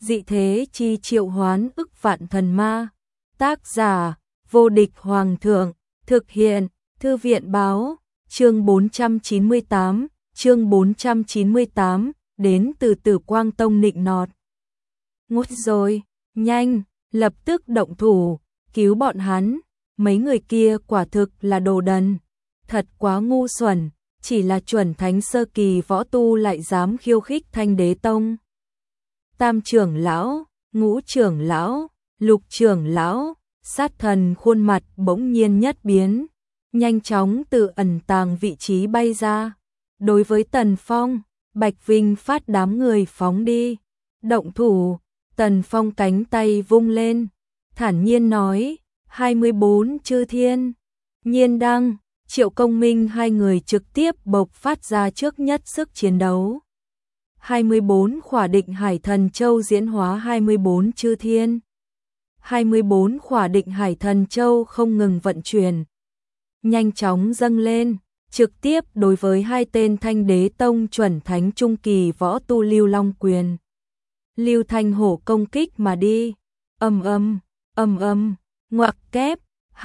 dị thế chi triệu hoán ức vạn thần ma. Tác giả, vô địch hoàng thượng, thực hiện, thư viện báo, chương 498, đến từ Tử Quang Tông nịnh nọt. Ngút rồi, nhanh, lập tức động thủ, cứu bọn hắn, mấy người kia quả thực là đồ đần, thật quá ngu xuẩn, chỉ là chuẩn thánh sơ kỳ võ tu lại dám khiêu khích Thanh Đế Tông. Tam trưởng lão, ngũ trưởng lão, lục trưởng lão, sát thần khuôn mặt bỗng nhiên nhất biến, nhanh chóng từ ẩn tàng vị trí bay ra. Đối với Tần Phong, Bạch Vinh phát đám người phóng đi. Động thủ, Tần Phong cánh tay vung lên, thản nhiên nói, 24 chư thiên, Nhiên Đăng, Triệu Công Minh hai người trực tiếp bộc phát ra trước nhất sức chiến đấu. 24 khỏa định hải thần châu diễn hóa 24 chư thiên. 24 khỏa định hải thần châu không ngừng vận chuyển, nhanh chóng dâng lên, trực tiếp đối với hai tên Thanh Đế Tông chuẩn thánh trung kỳ võ tu Lưu Long Quyền. Lưu Thanh Hổ công kích mà đi, ngoặc kép,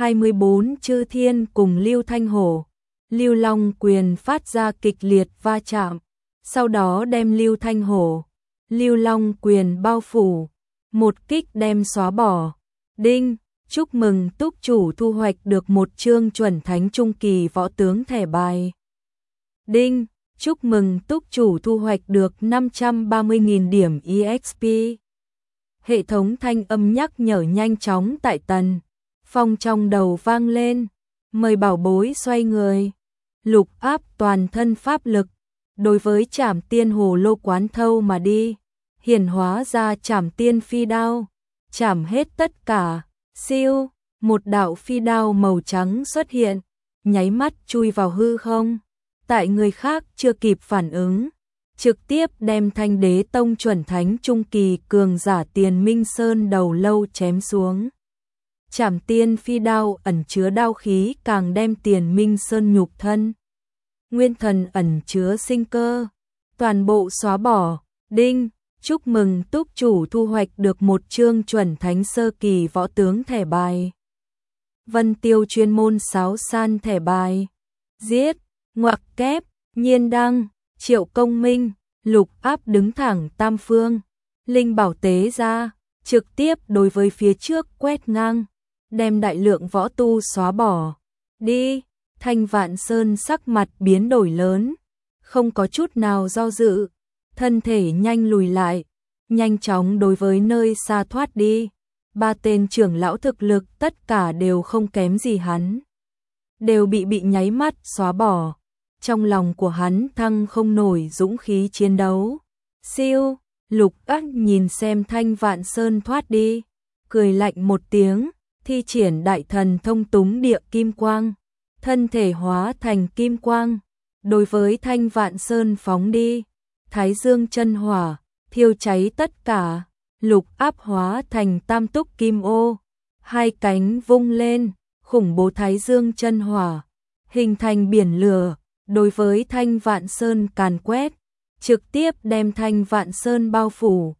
24 chư thiên cùng Lưu Thanh Hổ, Lưu Long Quyền phát ra kịch liệt va chạm, sau đó đem Lưu Thanh Hổ, Lưu Long Quyền bao phủ, một kích đem xóa bỏ. Đinh, chúc mừng túc chủ thu hoạch được một chương chuẩn thánh trung kỳ võ tướng thẻ bài. Đinh, chúc mừng túc chủ thu hoạch được 530.000 điểm EXP. Hệ thống thanh âm nhắc nhở nhanh chóng tại Tần Phong trong đầu vang lên, mời bảo bối xoay người, lục áp toàn thân pháp lực, đối với Trảm Tiên Hồ Lô Quán thâu mà đi, hiển hóa ra Trảm Tiên phi đao, chảm hết tất cả. Siêu, một đạo phi đao màu trắng xuất hiện, nháy mắt chui vào hư không, tại người khác chưa kịp phản ứng, trực tiếp đem Thanh Đế Tông chuẩn thánh trung kỳ cường giả Tiền Minh Sơn đầu lâu chém xuống. Trảm Tiên phi đao ẩn chứa đao khí càng đem Tiền Minh Sơn nhục thân, nguyên thần ẩn chứa sinh cơ, toàn bộ xóa bỏ. Đinh, chúc mừng túc chủ thu hoạch được một chương chuẩn thánh sơ kỳ võ tướng thẻ bài. Vân Tiêu chuyên môn sáo san thẻ bài. Giết, ngoặc kép, Nhiên Đăng, Triệu Công Minh, lục áp đứng thẳng tam phương, linh bảo tế ra, trực tiếp đối với phía trước quét ngang, đem đại lượng võ tu xóa bỏ. Đi, Thanh Vạn Sơn sắc mặt biến đổi lớn, không có chút nào do dự, thân thể nhanh lùi lại, nhanh chóng đối với nơi xa thoát đi. Ba tên trưởng lão thực lực tất cả đều không kém gì hắn, đều bị nháy mắt xóa bỏ. Trong lòng của hắn thăng không nổi dũng khí chiến đấu. Siêu, lục ác nhìn xem Thanh Vạn Sơn thoát đi, cười lạnh một tiếng, thi triển đại thần thông túng địa kim quang, thân thể hóa thành kim quang, đối với Thanh Vạn Sơn phóng đi. Thái Dương chân hỏa, thiêu cháy tất cả, lục áp hóa thành tam túc kim ô, hai cánh vung lên, khủng bố Thái Dương chân hỏa, hình thành biển lửa, đối với Thanh Vạn Sơn càn quét, trực tiếp đem Thanh Vạn Sơn bao phủ.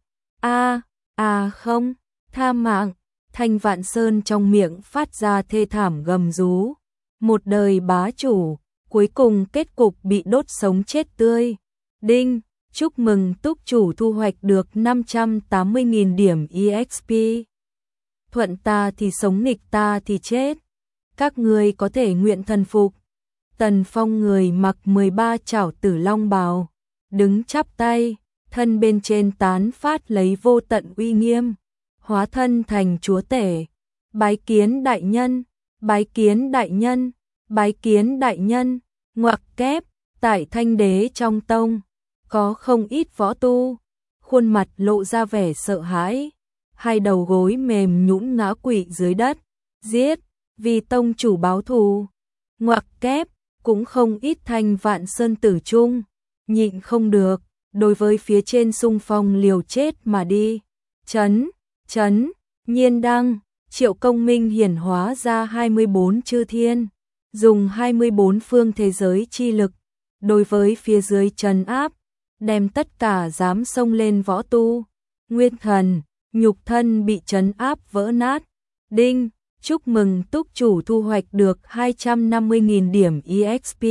Không, tha mạng, Thanh Vạn Sơn trong miệng phát ra thê thảm gầm rú, một đời bá chủ, cuối cùng kết cục bị đốt sống chết tươi. Đinh, chúc mừng túc chủ thu hoạch được 580.000 điểm EXP. Thuận ta thì sống, nghịch ta thì chết. Các ngươi có thể nguyện thần phục. Tần Phong người mặc 13 chảo tử long bào, đứng chắp tay, thân bên trên tán phát lấy vô tận uy nghiêm, hóa thân thành chúa tể. Bái kiến đại nhân, bái kiến đại nhân, bái kiến đại nhân. Ngoặc kép, tại Thanh Đế trong tông có không ít võ tu, khuôn mặt lộ ra vẻ sợ hãi, hai đầu gối mềm nhũn ngã quỵ dưới đất. Giết, vì tông chủ báo thù. Ngoặc kép, cũng không ít Thanh Vạn Sơn tử trung, nhịn không được, đối với phía trên xung phong liều chết mà đi. Chấn, Nhiên Đăng, Triệu Công Minh hiển hóa ra 24 chư thiên, dùng 24 phương thế giới chi lực, đối với phía dưới trấn áp, đem tất cả dám xông lên võ tu, nguyên thần, nhục thân bị trấn áp vỡ nát. Đinh, chúc mừng túc chủ thu hoạch được 250.000 điểm EXP.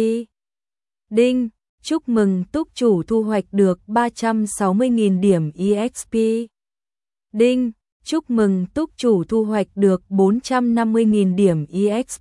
Đinh, chúc mừng túc chủ thu hoạch được 360.000 điểm EXP. Đinh, chúc mừng túc chủ thu hoạch được 450.000 điểm EXP.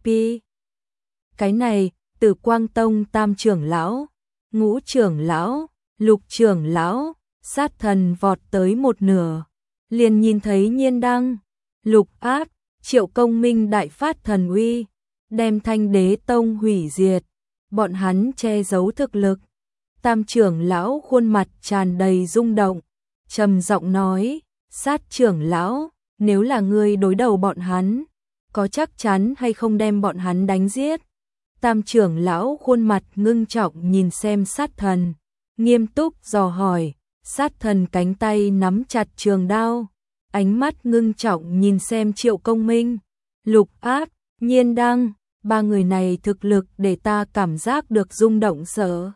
Cái này, Tử Quang Tông tam trưởng lão, ngũ trưởng lão, lục trưởng lão, sát thần vọt tới một nửa. Liền nhìn thấy Nhiên Đăng, Lục Áp, Triệu Công Minh đại phát thần uy, đem Thanh Đế Tông hủy diệt. Bọn hắn che giấu thực lực. Tam trưởng lão khuôn mặt tràn đầy rung động, trầm giọng nói, sát trưởng lão, nếu là ngươi đối đầu bọn hắn, có chắc chắn hay không đem bọn hắn đánh giết? Tam trưởng lão khuôn mặt ngưng trọng nhìn xem sát thần, nghiêm túc dò hỏi. Sát thần cánh tay nắm chặt trường đao, ánh mắt ngưng trọng nhìn xem Triệu Công Minh, Lục Áp, Nhiên Đăng, ba người này thực lực để ta cảm giác được rung động sợ.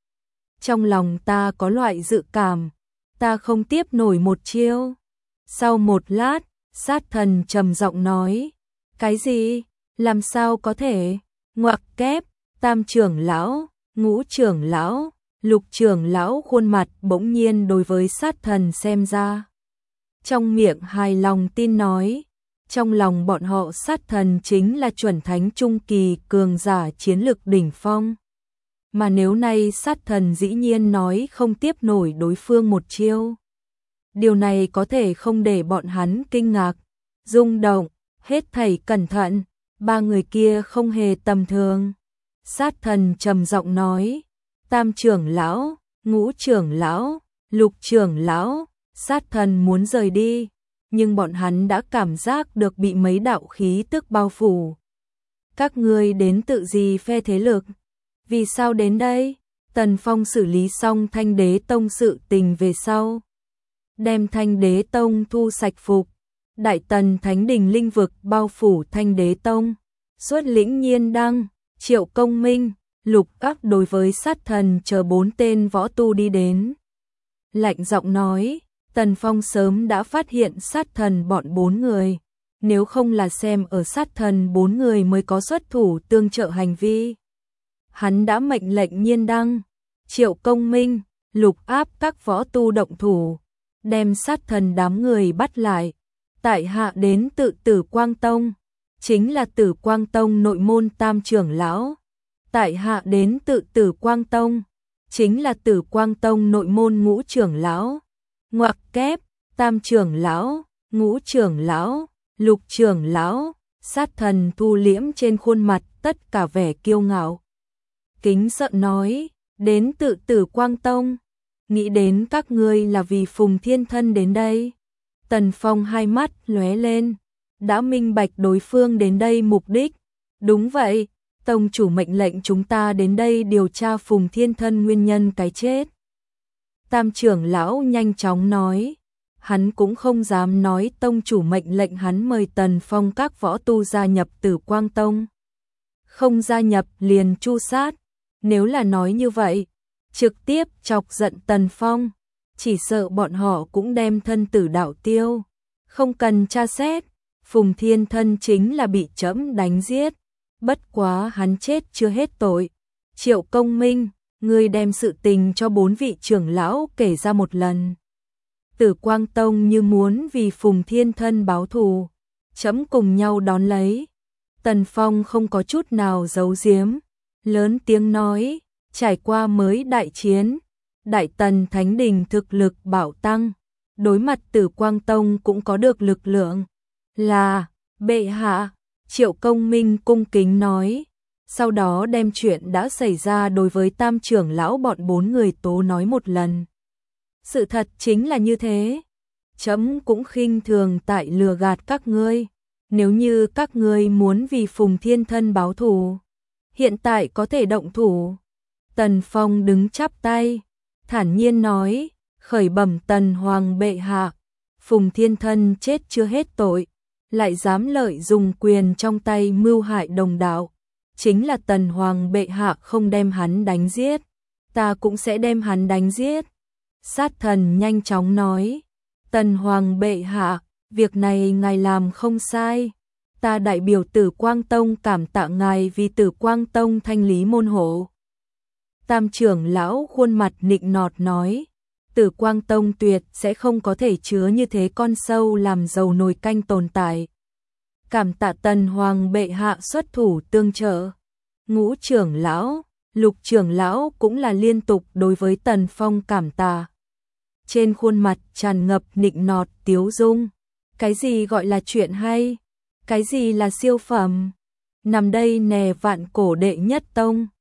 Trong lòng ta có loại dự cảm, ta không tiếp nổi một chiêu. Sau một lát, sát thần trầm giọng nói, cái gì? Làm sao có thể? Ngoặc kép, tam trưởng lão, ngũ trưởng lão, lục trưởng lão khuôn mặt bỗng nhiên đối với sát thần xem ra. Trong miệng hài lòng tin nói, trong lòng bọn họ sát thần chính là chuẩn thánh trung kỳ cường giả chiến lực đỉnh phong. Mà nếu nay sát thần dĩ nhiên nói không tiếp nổi đối phương một chiêu. Điều này có thể không để bọn hắn kinh ngạc, rung động, hết thảy cẩn thận, ba người kia không hề tầm thường. Sát thần trầm giọng nói, tam trưởng lão, ngũ trưởng lão, lục trưởng lão, sát thần muốn rời đi, nhưng bọn hắn đã cảm giác được bị mấy đạo khí tức bao phủ. Các ngươi đến tự gì phe thế lực? Vì sao đến đây? Tần Phong xử lý xong Thanh Đế Tông sự tình về sau, đem Thanh Đế Tông thu sạch phục. Đại Tần Thánh Đình linh vực bao phủ Thanh Đế Tông, xuất lĩnh Nhiên Đăng, Triệu Công Minh, Lục Áp đối với sát thần chờ 4 tên võ tu đi đến. Lạnh giọng nói, Tần Phong sớm đã phát hiện sát thần bọn 4 người, nếu không là xem ở sát thần 4 người mới có xuất thủ tương trợ hành vi. Hắn đã mệnh lệnh Nhiên Đăng, Triệu Công Minh, Lục Áp các võ tu động thủ, đem sát thần đám người bắt lại. Tại hạ đến tự Tử Quang Tông, chính là Tử Quang Tông nội môn tam trưởng lão. Tại hạ đến tự Tử Quang Tông, chính là Tử Quang Tông nội môn ngũ trưởng lão. Ngoặc kép, tam trưởng lão, ngũ trưởng lão, lục trưởng lão, sát thần thu liễm trên khuôn mặt tất cả vẻ kiêu ngạo. Kính sợ nói, đến tự Tử Quang Tông, nghĩ đến các ngươi là vì Phùng Thiên Thân đến đây. Tần Phong hai mắt lóe lên, đã minh bạch đối phương đến đây mục đích. Đúng vậy, tông chủ mệnh lệnh chúng ta đến đây điều tra Phùng Thiên Thân nguyên nhân cái chết. Tam trưởng lão nhanh chóng nói, hắn cũng không dám nói tông chủ mệnh lệnh hắn mời Tần Phong các võ tu gia nhập Tử Quang Tông. Không gia nhập liền tru sát, nếu là nói như vậy, trực tiếp chọc giận Tần Phong, chỉ sợ bọn họ cũng đem thân tử đạo tiêu. Không cần tra xét, Phùng Thiên Thân chính là bị trẫm đánh giết, bất quá hắn chết chưa hết tội. Triệu Công Minh, ngươi đem sự tình cho 4 vị trưởng lão kể ra một lần. Tử Quang Tông như muốn vì Phùng Thiên Thân báo thù, trẫm cùng nhau đón lấy. Tần Phong không có chút nào giấu giếm, lớn tiếng nói, trải qua mới đại chiến, Đại Tần Thánh Đình thực lực bạo tăng, đối mặt Tử Quang Tông cũng có được lực lượng. Là, bệ hạ, Triệu Công Minh cung kính nói, sau đó đem chuyện đã xảy ra đối với tam trưởng lão bọn 4 người tố nói một lần. Sự thật chính là như thế, trẫm cũng khinh thường tại lừa gạt các ngươi, nếu như các ngươi muốn vì Phùng Thiên Thân báo thù, hiện tại có thể động thủ. Tần Phong đứng chắp tay, thản nhiên nói, khởi bẩm Tần Hoàng bệ hạ, Phùng Thiên Thân chết chưa hết tội, lại dám lợi dụng quyền trong tay mưu hại đồng đạo, chính là Tần Hoàng bệ hạ không đem hắn đánh giết, ta cũng sẽ đem hắn đánh giết. Sát thần nhanh chóng nói, Tần Hoàng bệ hạ, việc này ngài làm không sai. Ta đại biểu Tử Quang Tông cảm tạ ngài vì Tử Quang Tông thanh lý môn hộ. Tam trưởng lão khuôn mặt nịnh nọt nói, Tử Quang Tông tuyệt sẽ không có thể chứa như thế con sâu làm dầu nồi canh tồn tại. Cảm tạ Tần Hoàng bệ hạ xuất thủ tương trợ. Ngũ trưởng lão, Lục trưởng lão cũng là liên tục đối với Tần Phong cảm tạ. Trên khuôn mặt tràn ngập nịnh nọt tiếu dung. Cái gì gọi là chuyện hay? Cái gì là siêu phẩm? Nằm đây nè vạn cổ đệ nhất tông.